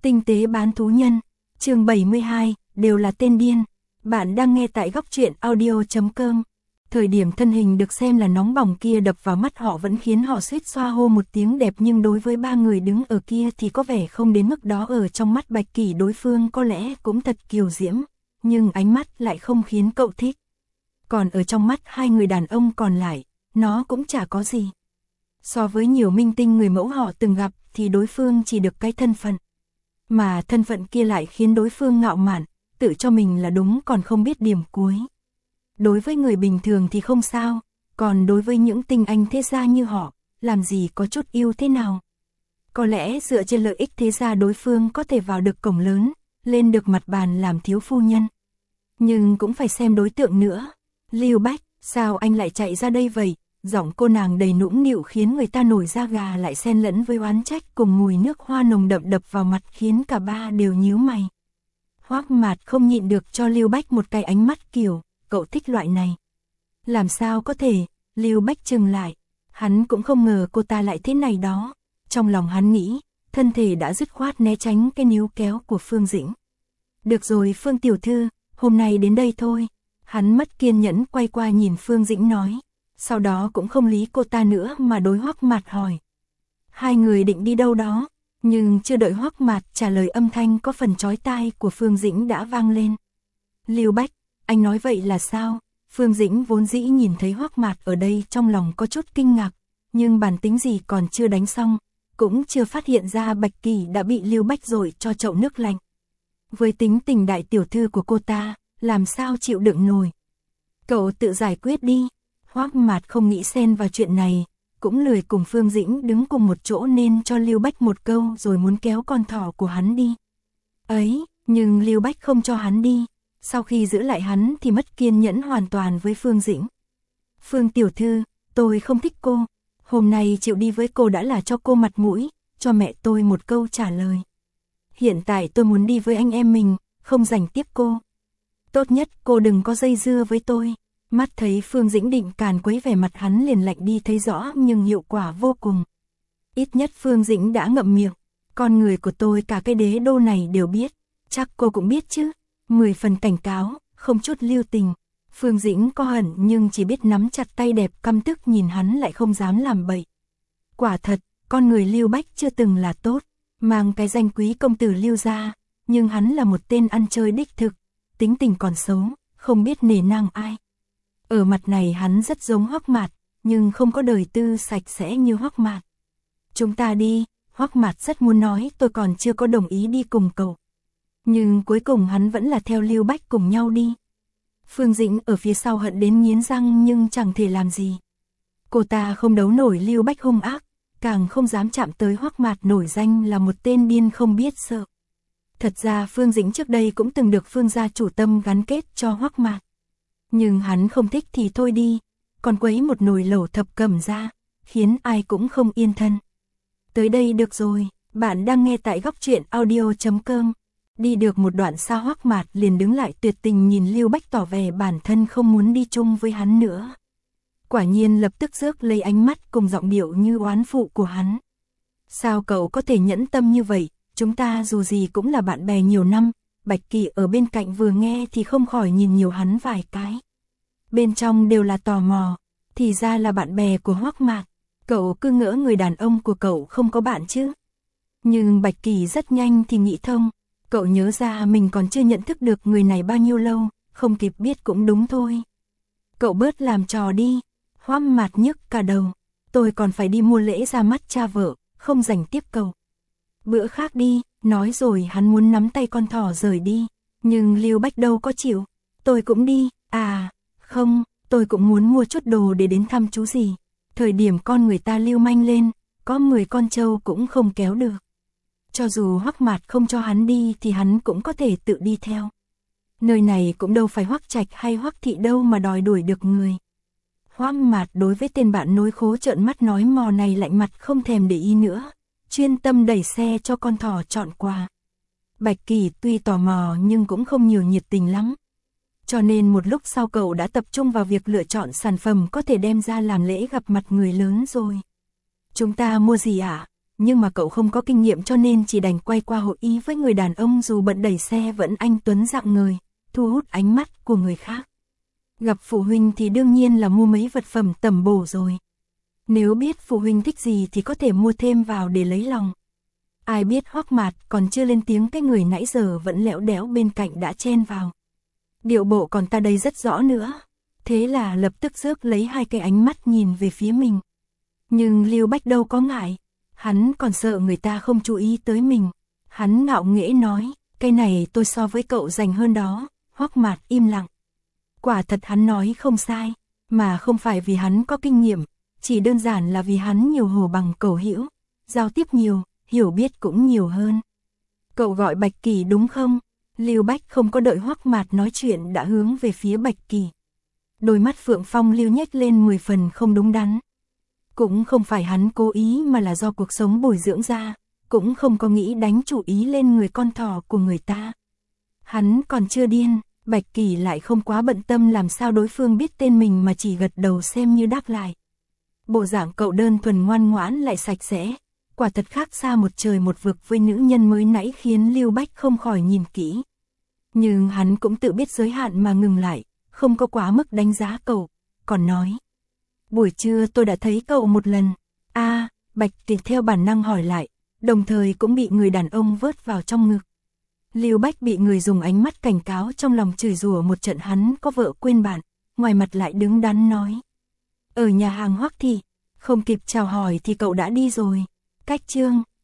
Tinh tế bán thú nhân, chương 72, đều là tên điên. Bạn đang nghe tại góc truyện audio.com. Thời điểm thân hình được xem là nóng bỏng kia đập vào mắt họ vẫn khiến họ suýt xoa hô một tiếng đẹp, nhưng đối với ba người đứng ở kia thì có vẻ không đến mức đó. Ở trong mắt Bạch Kỳ đối phương có lẽ cũng thật kiều diễm, nhưng ánh mắt lại không khiến cậu thích. Còn ở trong mắt hai người đàn ông còn lại, nó cũng chả có gì. So với nhiều minh tinh người mẫu họ từng gặp thì đối phương chỉ được cái thân phận. Mà thân phận kia lại khiến đối phương ngạo mạn, tự cho mình là đúng còn không biết điểm cuối. Đối với người bình thường thì không sao, còn đối với những tinh anh thế gia như họ, làm gì có chút ưu thế nào. Có lẽ dựa trên lợi ích thế gia đối phương có thể vào được cổng lớn, lên được mặt bàn làm thiếu phu nhân. Nhưng cũng phải xem đối tượng nữa. Lưu Bách, sao anh lại chạy ra đây vậy? Giọng cô nàng đầy nũng nịu khiến người ta nổi da gà, lại xen lẫn với oán trách cùng mùi nước hoa nồng đậm đập vào mặt khiến cả ba đều nhíu mày. Hoắc Mạt không nhịn được cho Lưu Bách một cái ánh mắt kiểu, cậu thích loại này. Làm sao có thể? Lưu Bách chừng lại, hắn cũng không ngờ cô ta lại thế này đó. Trong lòng hắn nghĩ, thân thể đã dứt khoát né tránh cái níu kéo của Phương Dĩnh. Được rồi Phương tiểu thư, hôm nay đến đây thôi. Hắn mất kiên nhẫn quay qua nhìn Phương Dĩnh nói. Sau đó cũng không lý cô ta nữa mà đối Hoắc Mạt hỏi. Hai người định đi đâu đó? Nhưng chưa đợi Hoắc Mạt trả lời, âm thanh có phần chói tai của Phương Dĩnh đã vang lên. Lưu Bách, anh nói vậy là sao? Phương Dĩnh vốn dĩ nhìn thấy Hoắc Mạt ở đây trong lòng có chút kinh ngạc, nhưng bản tính gì còn chưa đánh xong, cũng chưa phát hiện ra Bạch Kỳ đã bị Lưu Bách dội cho chậu nước lạnh. Với tính tình đại tiểu thư của cô ta, làm sao chịu đựng nổi. Cậu tự giải quyết đi. Hoắc Mạt không nghĩ xen vào chuyện này, cũng lười cùng Phương Dĩnh đứng cùng một chỗ nên cho Lưu Bách một câu rồi muốn kéo con thỏ của hắn đi. Ấy, nhưng Lưu Bách không cho hắn đi, sau khi giữ lại hắn thì mất kiên nhẫn hoàn toàn với Phương Dĩnh. Phương tiểu thư, tôi không thích cô, hôm nay chịu đi với cô đã là cho cô mặt mũi, cho mẹ tôi một câu trả lời. Hiện tại tôi muốn đi với anh em mình, không rảnh tiếp cô. Tốt nhất cô đừng có dây dưa với tôi. Mắt thấy Phương Dĩnh định càn quấy, vẻ mặt hắn liền lạnh đi thấy rõ, nhưng hiệu quả vô cùng. Ít nhất Phương Dĩnh đã ngậm miệng. Con người của tôi cả cái đế đô này đều biết. Chắc cô cũng biết chứ. 10 phần cảnh cáo, không chút lưu tình. Phương Dĩnh có hận nhưng chỉ biết nắm chặt tay đẹp, căm tức nhìn hắn lại không dám làm bậy. Quả thật, con người Lưu Bách chưa từng là tốt. Mang cái danh quý công tử Lưu gia, nhưng hắn là một tên ăn chơi đích thực. Tính tình còn xấu, không biết nể nang ai. Ở mặt này hắn rất giống Hoắc Mạt, nhưng không có đời tư sạch sẽ như Hoắc Mạt. Chúng ta đi, Hoắc Mạt rất muốn nói tôi còn chưa có đồng ý đi cùng cậu. Nhưng cuối cùng hắn vẫn là theo Lưu Bách cùng nhau đi. Phương Dĩnh ở phía sau hận đến nghiến răng nhưng chẳng thể làm gì. Cô ta không đấu nổi Lưu Bách hung ác, càng không dám chạm tới Hoắc Mạt nổi danh là một tên điên không biết sợ. Thật ra Phương Dĩnh trước đây cũng từng được Phương gia chủ tâm gắn kết cho Hoắc Mạt. Nhưng hắn không thích thì thôi đi, còn quấy một nồi lẩu thập cẩm ra, khiến ai cũng không yên thân. Tới đây được rồi, bạn đang nghe tại góc truyện audio.com. Đi được một đoạn xa Hoắc Mạt liền đứng lại tuyệt tình nhìn Lưu Bách, tỏ vẻ bản thân không muốn đi chung với hắn nữa. Quả nhiên lập tức rước lấy ánh mắt cùng giọng điệu như oán phụ của hắn. Sao cậu có thể nhẫn tâm như vậy, chúng ta dù gì cũng là bạn bè nhiều năm. Bạch Kỳ ở bên cạnh vừa nghe thì không khỏi nhìn nhiều hắn vài cái. Bên trong đều là tò mò, thì ra là bạn bè của Hoắc Mạt. Cậu cứ ngỡ người đàn ông của cậu không có bạn chứ. Nhưng Bạch Kỳ rất nhanh thì nghĩ thông, cậu nhớ ra mình còn chưa nhận thức được người này bao nhiêu lâu, không kịp biết cũng đúng thôi. Cậu bớt làm trò đi. Hoắc Mạt nhức cả đầu, tôi còn phải đi mua lễ ra mắt cha vợ, không rảnh tiếp cậu. Bữa khác đi. Nói rồi hắn muốn nắm tay con thỏ rời đi, nhưng Lưu Bách đâu có chịu. Tôi cũng đi. À, không, tôi cũng muốn mua chút đồ để đến thăm chú gì. Thời điểm con người ta lưu manh lên, có 10 con trâu cũng không kéo được. Cho dù Hoắc Mạt không cho hắn đi thì hắn cũng có thể tự đi theo. Nơi này cũng đâu phải Hoắc Trạch hay Hoắc Thị đâu mà đòi đuổi được người. Hoắc Mạt đối với tên bạn nối khố trợn mắt nói mò này lạnh mặt không thèm để ý nữa, chuyên tâm đẩy xe cho con thỏ chọn quà. Bạch Kỳ tuy tò mò nhưng cũng không nhiều nhiệt tình lắm. Cho nên một lúc sau cậu đã tập trung vào việc lựa chọn sản phẩm có thể đem ra làm lễ gặp mặt người lớn rồi. Chúng ta mua gì ạ? nhưng mà cậu không có kinh nghiệm cho nên chỉ đành quay qua hội ý với người đàn ông dù bận đẩy xe vẫn anh tuấn rạng ngời, thu hút ánh mắt của người khác. Gặp phụ huynh thì đương nhiên là mua mấy vật phẩm tầm bổ rồi. Nếu biết phụ huynh thích gì thì có thể mua thêm vào để lấy lòng. Ai biết Hoắc Mạt còn chưa lên tiếng cái người nãy giờ vẫn lẽo đẽo bên cạnh đã chen vào. Điệu bộ còn ta đây rất rõ nữa. Thế là lập tức rước lấy hai cái ánh mắt nhìn về phía mình. Nhưng Lưu Bách đâu có ngại. Hắn còn sợ người ta không chú ý tới mình. Hắn ngạo nghễ nói, cái này tôi so với cậu dành hơn đó. Hoắc Mạt im lặng. Quả thật hắn nói không sai, mà không phải vì hắn có kinh nghiệm, chỉ đơn giản là vì hắn nhiều hồ bằng cẩu hữu, giao tiếp nhiều, hiểu biết cũng nhiều hơn. Cậu gọi Bạch Kỳ đúng không? Lưu Bách không có đợi Hoắc Mạt nói chuyện đã hướng về phía Bạch Kỳ. Đôi mắt Phượng Phong Lưu nhếch lên 10 phần không đúng đắn. Cũng không phải hắn cố ý mà là do cuộc sống bồi dưỡng ra, cũng không có nghĩ đánh chủ ý lên người con thỏ của người ta. Hắn còn chưa điên, Bạch Kỳ lại không quá bận tâm làm sao đối phương biết tên mình mà chỉ gật đầu xem như đáp lại. Bộ dạng cậu đơn thuần ngoan ngoãn lại sạch sẽ, quả thật khác xa một trời một vực với nữ nhân mới nãy khiến Lưu Bách không khỏi nhìn kỹ. Nhưng hắn cũng tự biết giới hạn mà ngừng lại, không có quá mức đánh giá cậu, còn nói. Buổi trưa tôi đã thấy cậu một lần. Bạch Kỳ theo bản năng hỏi lại, đồng thời cũng bị người đàn ông vớt vào trong ngực. Lưu Bách bị người dùng ánh mắt cảnh cáo trong lòng chửi rủa một trận hắn có vợ quên bạn, ngoài mặt lại đứng đắn nói. Ở nhà hàng Hoắc Thị, không kịp chào hỏi thì cậu đã đi rồi. Cách chương